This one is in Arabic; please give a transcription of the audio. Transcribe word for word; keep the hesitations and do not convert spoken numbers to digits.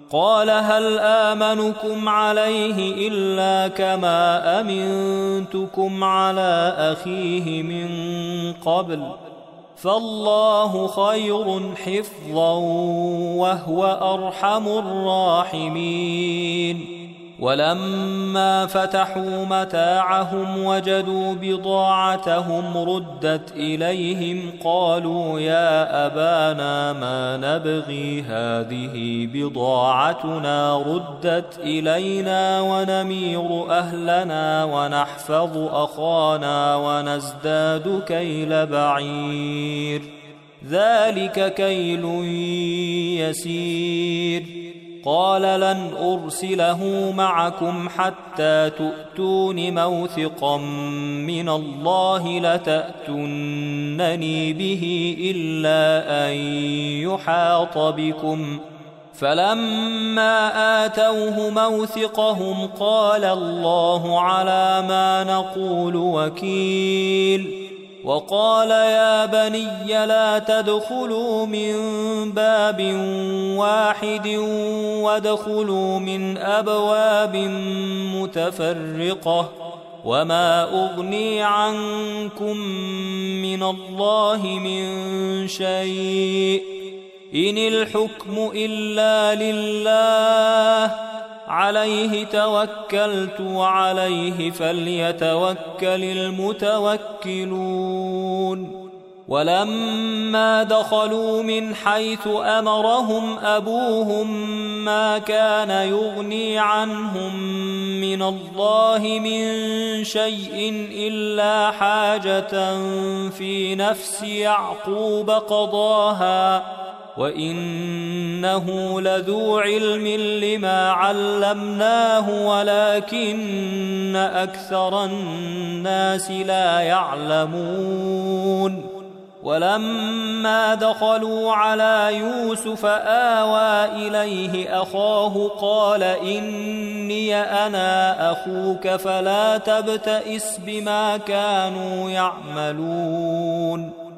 قال هل آمنكم عليه إلا كما أمنتكم على أخيه من قبل فالله خير حفظا وهو أرحم الراحمين. ولما فتحوا متاعهم وجدوا بضاعتهم ردت إليهم قالوا يا أبانا ما نبغي هذه بضاعتنا ردت إلينا ونمير أهلنا ونحفظ أخانا ونزداد كيل بعير ذلك كيل يسير. قال لن أرسله معكم حتى تؤتون موثقا من الله لتأتونني به إلا أن يحاط بكم فلما آتوه موثقهم قال الله على ما نقول وكيل. وقال يا بني لا تدخلوا من باب واحد وادخلوا من أبواب متفرقة وما أغني عنكم من الله من شيء إن الحكم إلا لله عليه توكلت وعليه فليتوكل المتوكلون. ولما دخلوا من حيث أمرهم أبوهم ما كان يغني عنهم من الله من شيء إلا حاجة في نفس يعقوب قضاها وإنه لذو علم لما علمناه ولكن أكثر الناس لا يعلمون. ولما دخلوا على يوسف آوى إليه أخاه قال إني أنا أخوك فلا تبتئس بما كانوا يعملون.